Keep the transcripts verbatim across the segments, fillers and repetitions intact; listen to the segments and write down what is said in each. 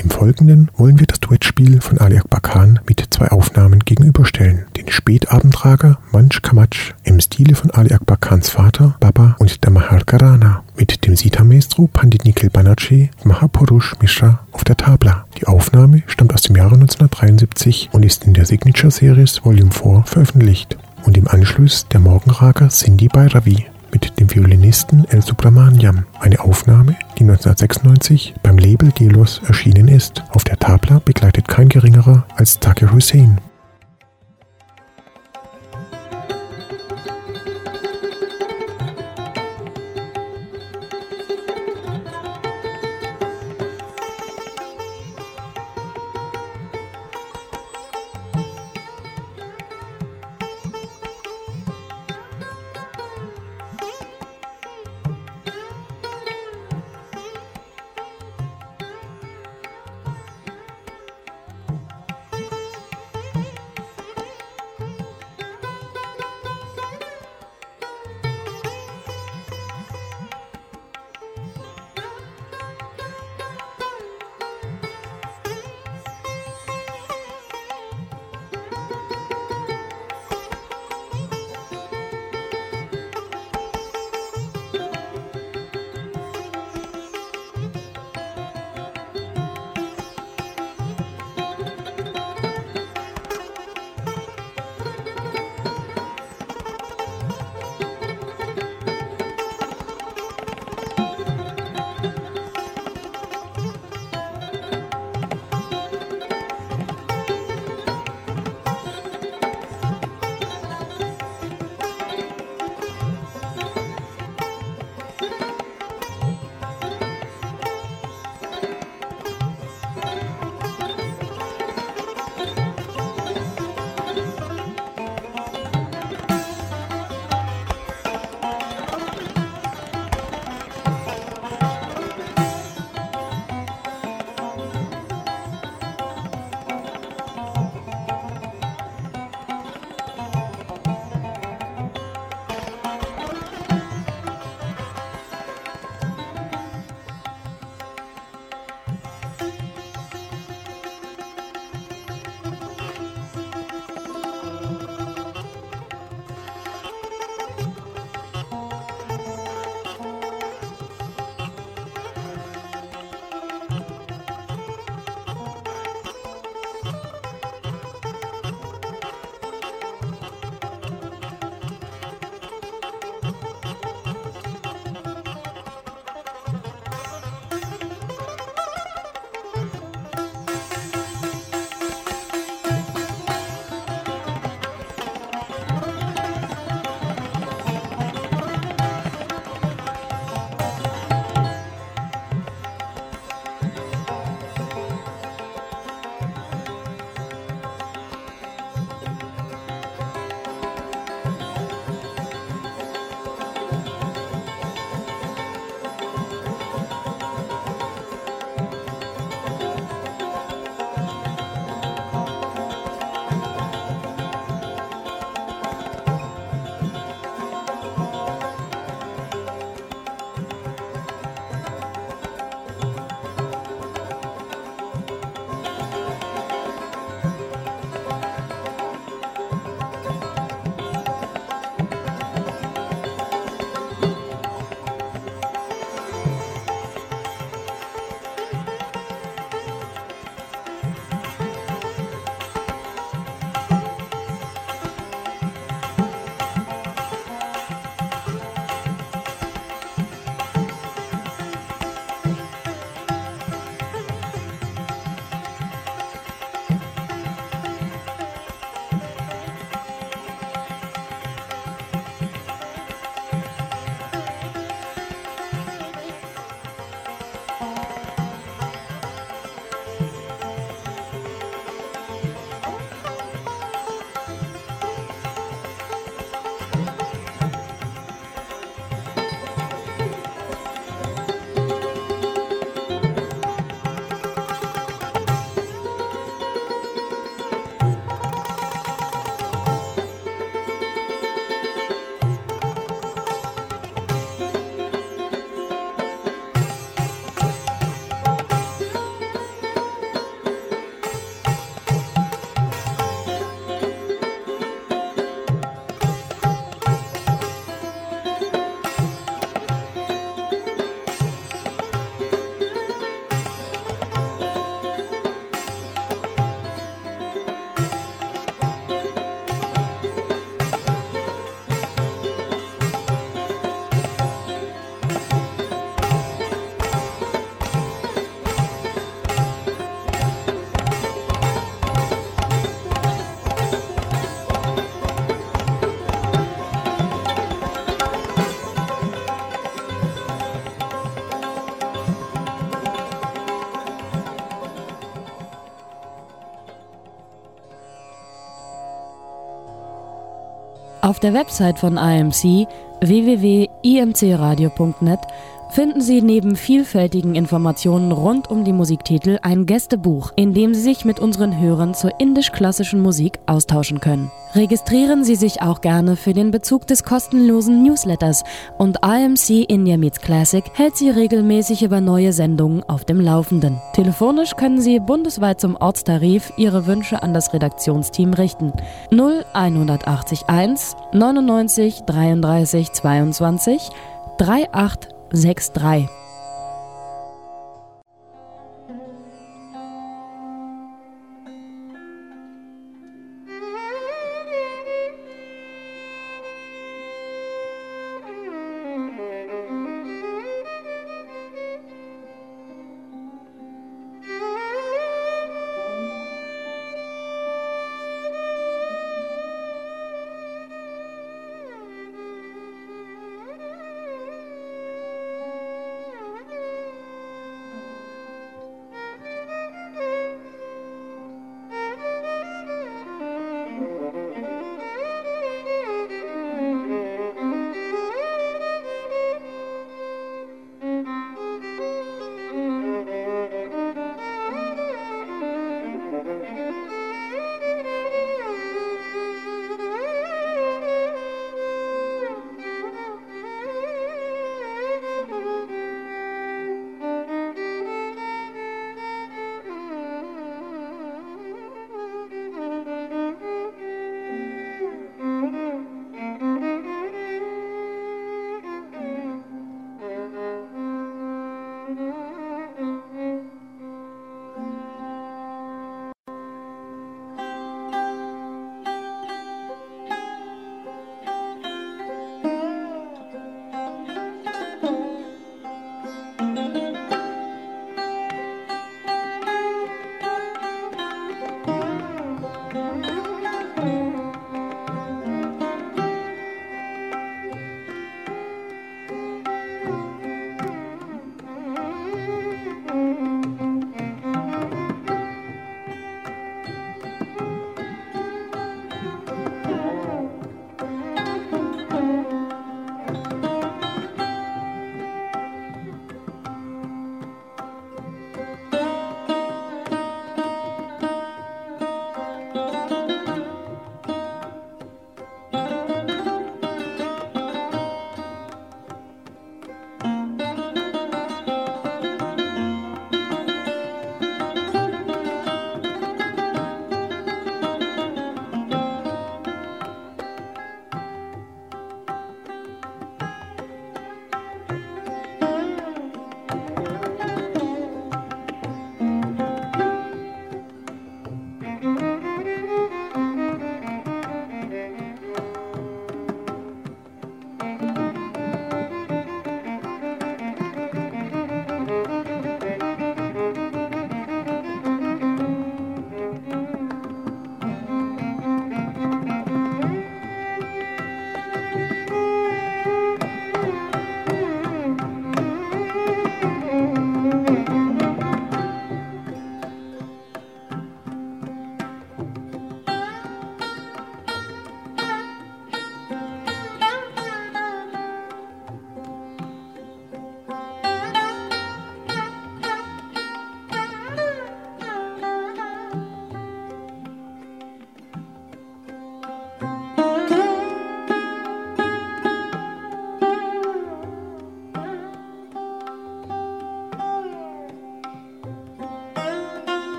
Im Folgenden wollen wir das Duettspiel von Ali Akbar Khan mit zwei Aufnahmen gegenüberstellen. Den Spätabendраga Manch Kamatch im Stile von Ali Akbar Khans Vater, Baba und der Mahar Gharana mit dem Sitar-Maestro Pandit Nikhil Banerjee und Mahapurush Mishra auf der Tabla. Die Aufnahme stammt aus dem Jahre neunzehnhundertdreiundsiebzig und ist in der Signature Series Volume vier veröffentlicht. Und im Anschluss der Morgenraga Sindhi Bhairavi mit dem Violinisten El Subramaniam. Eine Aufnahme, die neunzehnhundertsechsundneunzig beim Label Delos erschienen ist. Auf der Tabla begleitet kein geringerer als Zakir Hussain. Auf der Website von I M C w w w punkt i m c radio punkt net finden Sie neben vielfältigen Informationen rund um die Musiktitel ein Gästebuch, in dem Sie sich mit unseren Hörern zur indisch-klassischen Musik austauschen können. Registrieren Sie sich auch gerne für den Bezug des kostenlosen Newsletters und I M C India Meets Classic hält Sie regelmäßig über neue Sendungen auf dem Laufenden. Telefonisch können Sie bundesweit zum Ortstarif Ihre Wünsche an das Redaktionsteam richten. null eins neunundneunzig dreiunddreißig zweiundzwanzig acht sechs drei.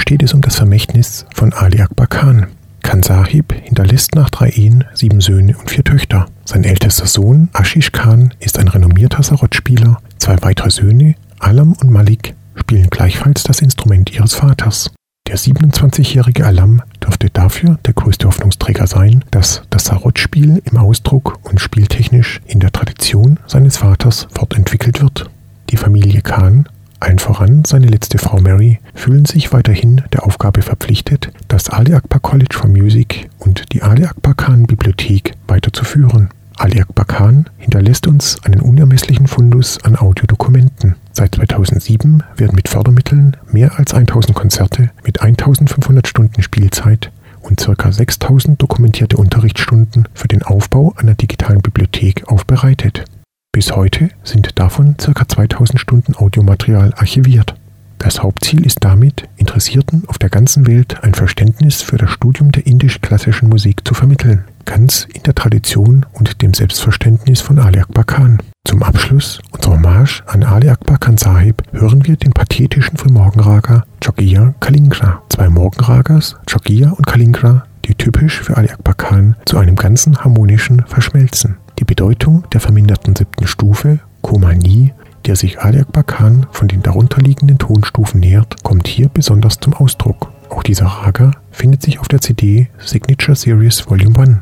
steht es um das Vermächtnis von Ali Akbar Khan. Khan Sahib hinterlässt nach drei Ehen sieben Söhne und vier Töchter. Sein ältester Sohn, Ashish Khan, ist ein renommierter Sarod-Spieler. Zwei weitere Söhne, Alam und Malik, spielen gleichfalls das Instrument ihres Vaters. Der siebenundzwanzigjährige Alam dürfte dafür der größte Hoffnungsträger sein, dass das Sarod-Spiel im Ausdruck und spieltechnisch in der Tradition seines Vaters fortentwickelt wird. Die Familie Khan, allen voran seine letzte Frau Mary, fühlen sich weiterhin der Aufgabe verpflichtet, das Ali Akbar College for Music und die Ali Akbar Khan Bibliothek weiterzuführen. Ali Akbar Khan hinterlässt uns einen unermesslichen Fundus an Audiodokumenten. Seit zweitausendsieben werden mit Fördermitteln mehr als tausend Konzerte mit eintausendfünfhundert Stunden Spielzeit und ca. sechstausend dokumentierte Unterrichtsstunden für den Aufbau einer digitalen Bibliothek aufbereitet. Bis heute sind davon ca. zweitausend Stunden Audiomaterial archiviert. Das Hauptziel ist damit, Interessierten auf der ganzen Welt ein Verständnis für das Studium der indisch-klassischen Musik zu vermitteln, ganz in der Tradition und dem Selbstverständnis von Ali Akbar Khan. Zum Abschluss unserer Hommage an Ali Akbar Khan Sahib hören wir den pathetischen Frühmorgenraga Joggiya Kalingra. Zwei Morgenragas, Joggiya und Kalingra, die typisch für Ali Akbar Khan zu einem ganzen harmonischen verschmelzen. Die Bedeutung der verminderten siebten Stufe, Komani, der sich Ali Akbar Khan von den darunterliegenden Tonstufen nähert, kommt hier besonders zum Ausdruck. Auch dieser Raga findet sich auf der C D Signature Series Volume eins.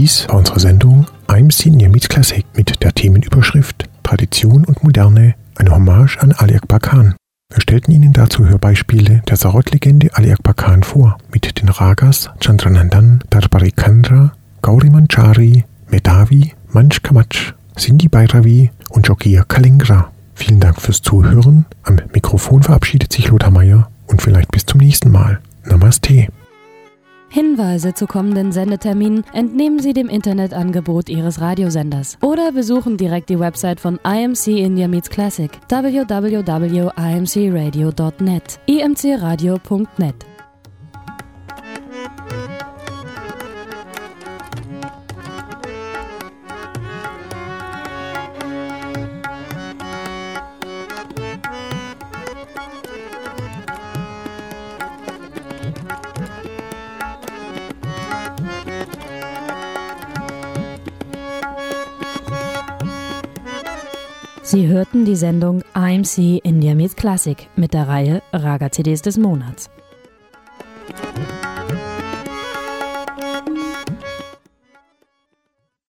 Dies war unsere Sendung I M C India Meets Classic mit der Themenüberschrift Tradition und Moderne, eine Hommage an Ali Akbar Khan. Wir stellten Ihnen dazu Hörbeispiele der Sarod-Legende Ali Akbar Khan vor, mit den Ragas Chandranandan, Darbari Kandra, Gauri Manchari, Medavi, Manch Kamach, Sindhi Bhairavi und Jogir Kalingra. Vielen Dank fürs Zuhören. Am Mikrofon verabschiedet sich Lothar Meier und vielleicht bis zum nächsten Mal. Namaste. Hinweise zu kommenden Sendeterminen entnehmen Sie dem Internetangebot Ihres Radiosenders oder besuchen direkt die Website von I M C India Meets Classic w w w punkt i m c radio punkt net i m c radio punkt net. Sie hörten die Sendung I M C India Meets Classic mit der Reihe Raga-C Ds des Monats.